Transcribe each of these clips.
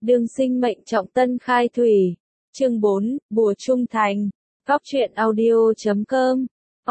Đương sinh mệnh trọng tân khai thủy. Chương 4, Bùa Trung Thành. Góc truyện audio.com.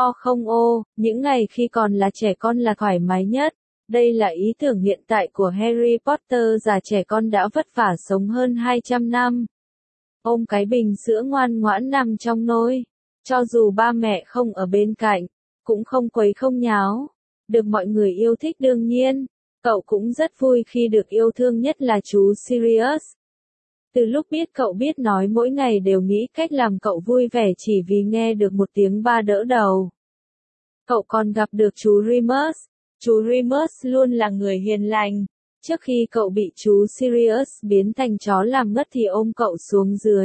Những ngày khi còn là trẻ con là thoải mái nhất. Đây là ý tưởng hiện tại của Harry Potter già trẻ con đã vất vả sống hơn 200 năm. Ôm cái bình sữa ngoan ngoãn nằm trong nôi. Cho dù ba mẹ không ở bên cạnh, cũng không quấy không nháo. Được mọi người yêu thích đương nhiên. Cậu cũng rất vui khi được yêu thương nhất là chú Sirius. Từ lúc biết cậu biết nói mỗi ngày đều nghĩ cách làm cậu vui vẻ chỉ vì nghe được một tiếng ba đỡ đầu. Cậu còn gặp được chú Remus. Chú Remus luôn là người hiền lành. Trước khi cậu bị chú Sirius biến thành chó làm ngất thì ôm cậu xuống dưới.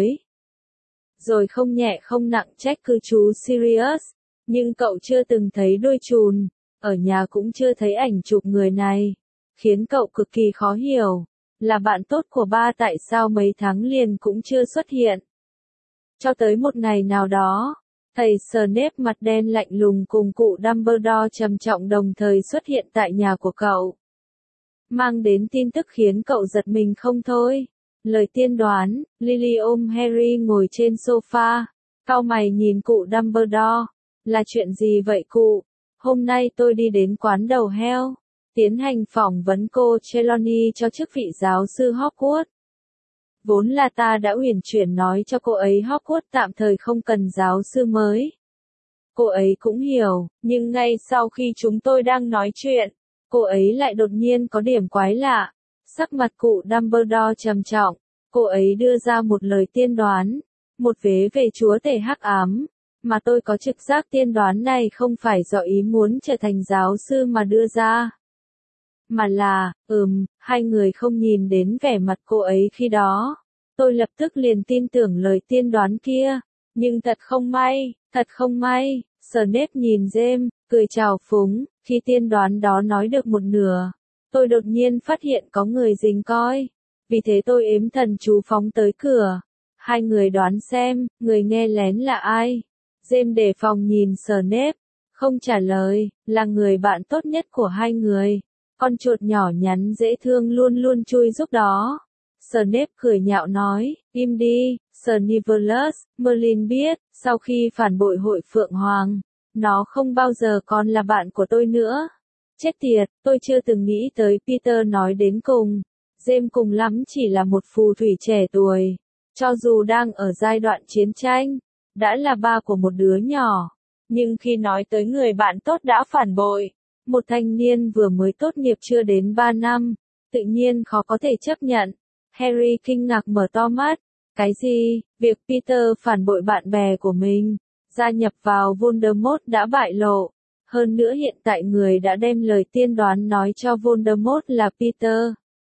Rồi không nhẹ không nặng trách cứ chú Sirius. Nhưng cậu chưa từng thấy đuôi trùn. Ở nhà cũng chưa thấy ảnh chụp người này. Khiến cậu cực kỳ khó hiểu. Là bạn tốt của ba tại sao mấy tháng liền cũng chưa xuất hiện. Cho tới một ngày nào đó, thầy Snape mặt đen lạnh lùng cùng cụ Dumbledore trầm trọng đồng thời xuất hiện tại nhà của cậu. Mang đến tin tức khiến cậu giật mình không thôi. Lời tiên đoán, Lily ôm Harry ngồi trên sofa, cau mày nhìn cụ Dumbledore. Là chuyện gì vậy cụ? Hôm nay tôi đi đến quán đầu heo. Tiến hành phỏng vấn cô Trelawney cho chức vị giáo sư Hogwarts. Vốn là ta đã uyển chuyển nói cho cô ấy Hogwarts tạm thời không cần giáo sư mới. Cô ấy cũng hiểu, nhưng ngay sau khi chúng tôi đang nói chuyện, cô ấy lại đột nhiên có điểm quái lạ. Sắc mặt cụ Dumbledore trầm trọng, cô ấy đưa ra một lời tiên đoán, một vế về chúa tể hắc ám, mà tôi có trực giác tiên đoán này không phải do ý muốn trở thành giáo sư mà đưa ra. Mà là, hai người không nhìn đến vẻ mặt cô ấy khi đó. Tôi lập tức liền tin tưởng lời tiên đoán kia. Nhưng thật không may, Snape nhìn James, cười chào phúng, khi tiên đoán đó nói được một nửa. Tôi đột nhiên phát hiện có người rình coi. Vì thế tôi ếm thần chú phóng tới cửa. Hai người đoán xem, người nghe lén là ai. James đề phòng nhìn Snape, không trả lời, là người bạn tốt nhất của hai người. Con chuột nhỏ nhắn dễ thương luôn luôn chui giúp đó. Snape cười nhạo nói, im đi, Snivellus, Merlin biết, sau khi phản bội hội Phượng Hoàng, nó không bao giờ còn là bạn của tôi nữa. Chết tiệt, tôi chưa từng nghĩ tới Peter nói đến cùng. James cùng lắm chỉ là một phù thủy trẻ tuổi. Cho dù đang ở giai đoạn chiến tranh, đã là ba của một đứa nhỏ. Nhưng khi nói tới người bạn tốt đã phản bội, một thanh niên vừa mới tốt nghiệp chưa đến 3 năm, tự nhiên khó có thể chấp nhận. Harry kinh ngạc mở to mắt. Cái gì? Việc Peter phản bội bạn bè của mình, gia nhập vào Voldemort đã bại lộ. Hơn nữa hiện tại người đã đem lời tiên đoán nói cho Voldemort là Peter.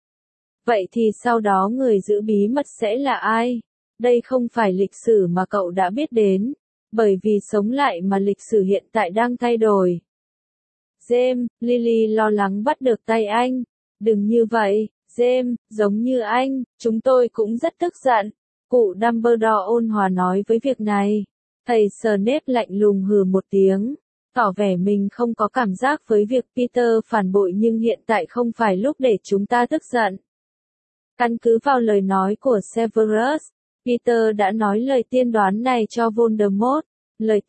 Vậy thì sau đó người giữ bí mật sẽ là ai? Đây không phải lịch sử mà cậu đã biết đến. Bởi vì sống lại mà lịch sử hiện tại đang thay đổi. James, Lily lo lắng bắt được tay anh. Đừng như vậy, James, giống như anh, chúng tôi cũng rất tức giận. Cụ Dumbledore ôn hòa nói với việc này. Thầy Snape lạnh lùng hừ một tiếng, tỏ vẻ mình không có cảm giác với việc Peter phản bội nhưng hiện tại không phải lúc để chúng ta tức giận. Căn cứ vào lời nói của Severus, Peter đã nói lời tiên đoán này cho Voldemort. Lời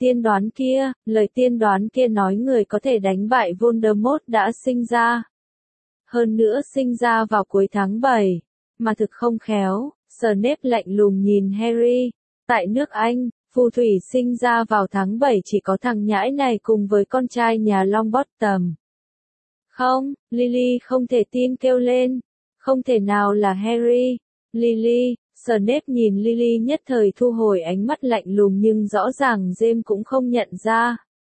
tiên đoán kia nói người có thể đánh bại Voldemort đã sinh ra. Hơn nữa sinh ra vào cuối tháng 7, mà thực không khéo, Snape lạnh lùng nhìn Harry. Tại nước Anh, phù thủy sinh ra vào tháng 7 chỉ có thằng nhãi này cùng với con trai nhà Longbottom. Không, Lily không thể tin kêu lên. Không thể nào là Harry. Lily. Snape nhìn Lily nhất thời thu hồi ánh mắt lạnh lùng nhưng rõ ràng James cũng không nhận ra.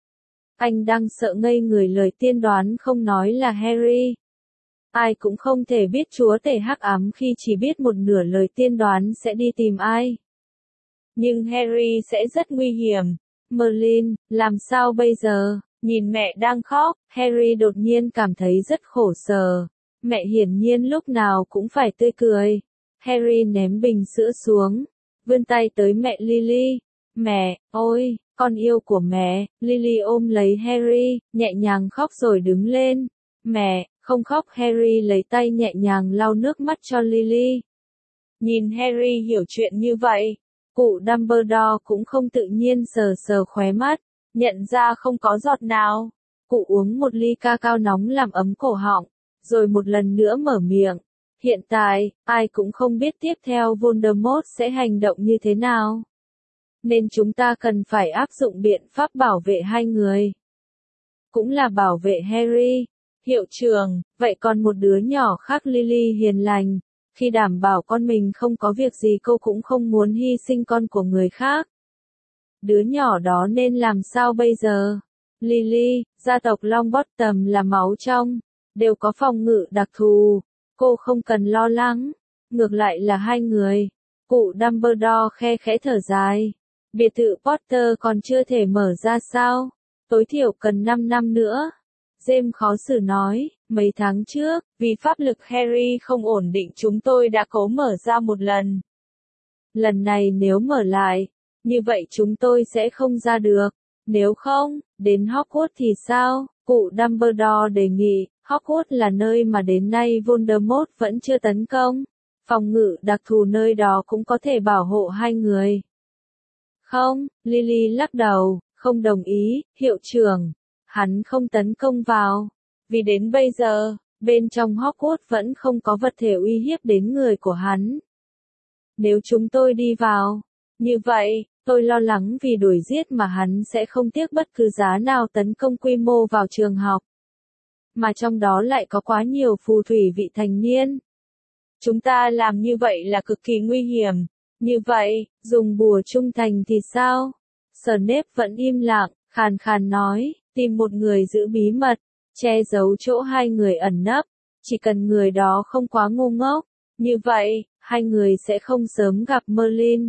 Anh đang sợ ngây người lời tiên đoán không nói là Harry. Ai cũng không thể biết chúa tể hắc ám khi chỉ biết một nửa lời tiên đoán sẽ đi tìm ai. Nhưng Harry sẽ rất nguy hiểm. Merlin, làm sao bây giờ? Nhìn mẹ đang khóc, Harry đột nhiên cảm thấy rất khổ sở. Mẹ hiển nhiên lúc nào cũng phải tươi cười. Harry ném bình sữa xuống, vươn tay tới mẹ Lily. Mẹ, ôi, con yêu của mẹ. Lily ôm lấy Harry, nhẹ nhàng khóc rồi đứng lên. Mẹ, không khóc. Harry lấy tay nhẹ nhàng lau nước mắt cho Lily. Nhìn Harry hiểu chuyện như vậy, cụ Dumbledore cũng không tự nhiên sờ sờ khóe mắt, nhận ra không có giọt nào. Cụ uống một ly cacao nóng làm ấm cổ họng, rồi một lần nữa mở miệng. Hiện tại, ai cũng không biết tiếp theo Voldemort sẽ hành động như thế nào. Nên chúng ta cần phải áp dụng biện pháp bảo vệ hai người. Cũng là bảo vệ Harry. Hiệu trưởng, vậy còn một đứa nhỏ khác Lily hiền lành. Khi đảm bảo con mình không có việc gì cô cũng không muốn hy sinh con của người khác. Đứa nhỏ đó nên làm sao bây giờ? Lily, gia tộc Longbottom là máu trong, đều có phòng ngự đặc thù. Cô không cần lo lắng. Ngược lại là hai người. Cụ Dumbledore khe khẽ thở dài. Biệt thự Potter còn chưa thể mở ra sao? Tối thiểu cần 5 năm nữa. James khó xử nói, mấy tháng trước, vì pháp lực Harry không ổn định chúng tôi đã cố mở ra một lần. Lần này nếu mở lại, như vậy chúng tôi sẽ không ra được. Nếu không, đến Hogwarts thì sao? Cụ Dumbledore đề nghị, Hogwarts là nơi mà đến nay Voldemort vẫn chưa tấn công. Phòng ngự đặc thù nơi đó cũng có thể bảo hộ hai người. Không, Lily lắc đầu, không đồng ý, hiệu trưởng. Hắn không tấn công vào. Vì đến bây giờ, bên trong Hogwarts vẫn không có vật thể uy hiếp đến người của hắn. Nếu chúng tôi đi vào, như vậy, tôi lo lắng vì đuổi giết mà hắn sẽ không tiếc bất cứ giá nào tấn công quy mô vào trường học. Mà trong đó lại có quá nhiều phù thủy vị thành niên. Chúng ta làm như vậy là cực kỳ nguy hiểm. Như vậy, dùng bùa trung thành thì sao? Snape vẫn im lặng, khàn khàn nói, tìm một người giữ bí mật, che giấu chỗ hai người ẩn nấp, chỉ cần người đó không quá ngu ngốc. Như vậy, hai người sẽ không sớm gặp Merlin.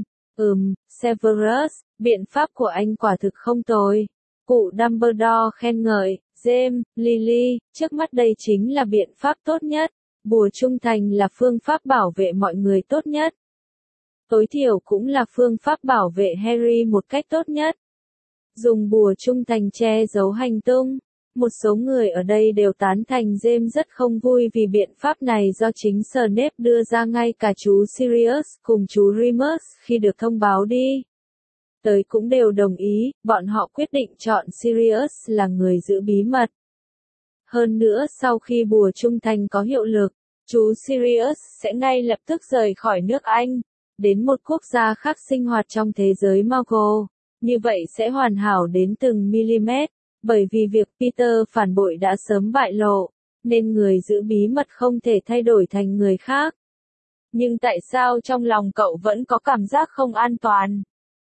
Severus, biện pháp của anh quả thực không tồi. Cụ Dumbledore khen ngợi, James, Lily, trước mắt đây chính là biện pháp tốt nhất. Bùa trung thành là phương pháp bảo vệ mọi người tốt nhất. Tối thiểu cũng là phương pháp bảo vệ Harry một cách tốt nhất. Dùng bùa trung thành che giấu hành tung. Một số người ở đây đều tán thành James rất không vui vì biện pháp này do chính Snape đưa ra, ngay cả chú Sirius cùng chú Remus khi được thông báo đi tới cũng đều đồng ý, bọn họ quyết định chọn Sirius là người giữ bí mật. Hơn nữa sau khi bùa trung thành có hiệu lực, chú Sirius sẽ ngay lập tức rời khỏi nước Anh, đến một quốc gia khác sinh hoạt trong thế giới Muggle. Như vậy sẽ hoàn hảo đến từng mm, bởi vì việc Peter phản bội đã sớm bại lộ, nên người giữ bí mật không thể thay đổi thành người khác. Nhưng tại sao trong lòng cậu vẫn có cảm giác không an toàn?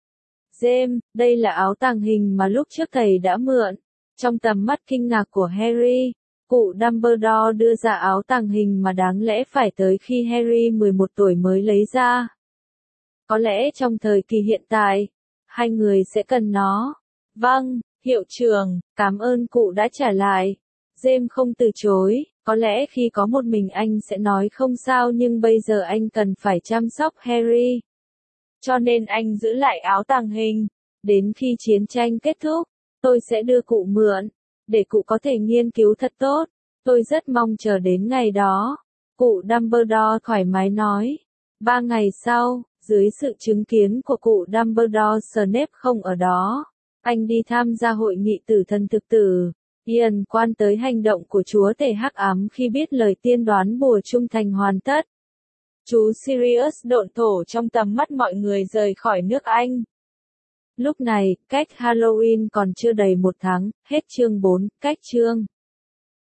James, đây là áo tàng hình mà lúc trước thầy đã mượn. Trong tầm mắt kinh ngạc của Harry, cụ Dumbledore đưa ra áo tàng hình mà đáng lẽ phải tới khi Harry 11 tuổi mới lấy ra. Có lẽ trong thời kỳ hiện tại, hai người sẽ cần nó. Vâng, hiệu trưởng, cảm ơn cụ đã trả lại. James không từ chối, có lẽ khi có một mình anh sẽ nói không sao, nhưng bây giờ anh cần phải chăm sóc Harry. Cho nên anh giữ lại áo tàng hình. Đến khi chiến tranh kết thúc, tôi sẽ đưa cụ mượn, để cụ có thể nghiên cứu thật tốt. Tôi rất mong chờ đến ngày đó. Cụ Dumbledore thoải mái nói. 3 ngày sau, dưới sự chứng kiến của cụ Dumbledore, Snape không ở đó. Anh đi tham gia hội nghị tử thần thực tử. Ian quan tới hành động của chúa tể hắc ám khi biết lời tiên đoán bùa trung thành hoàn tất. Chú Sirius độn thổ trong tầm mắt mọi người rời khỏi nước Anh. Lúc này, cách Halloween còn chưa đầy 1 tháng, hết chương 4, cách chương.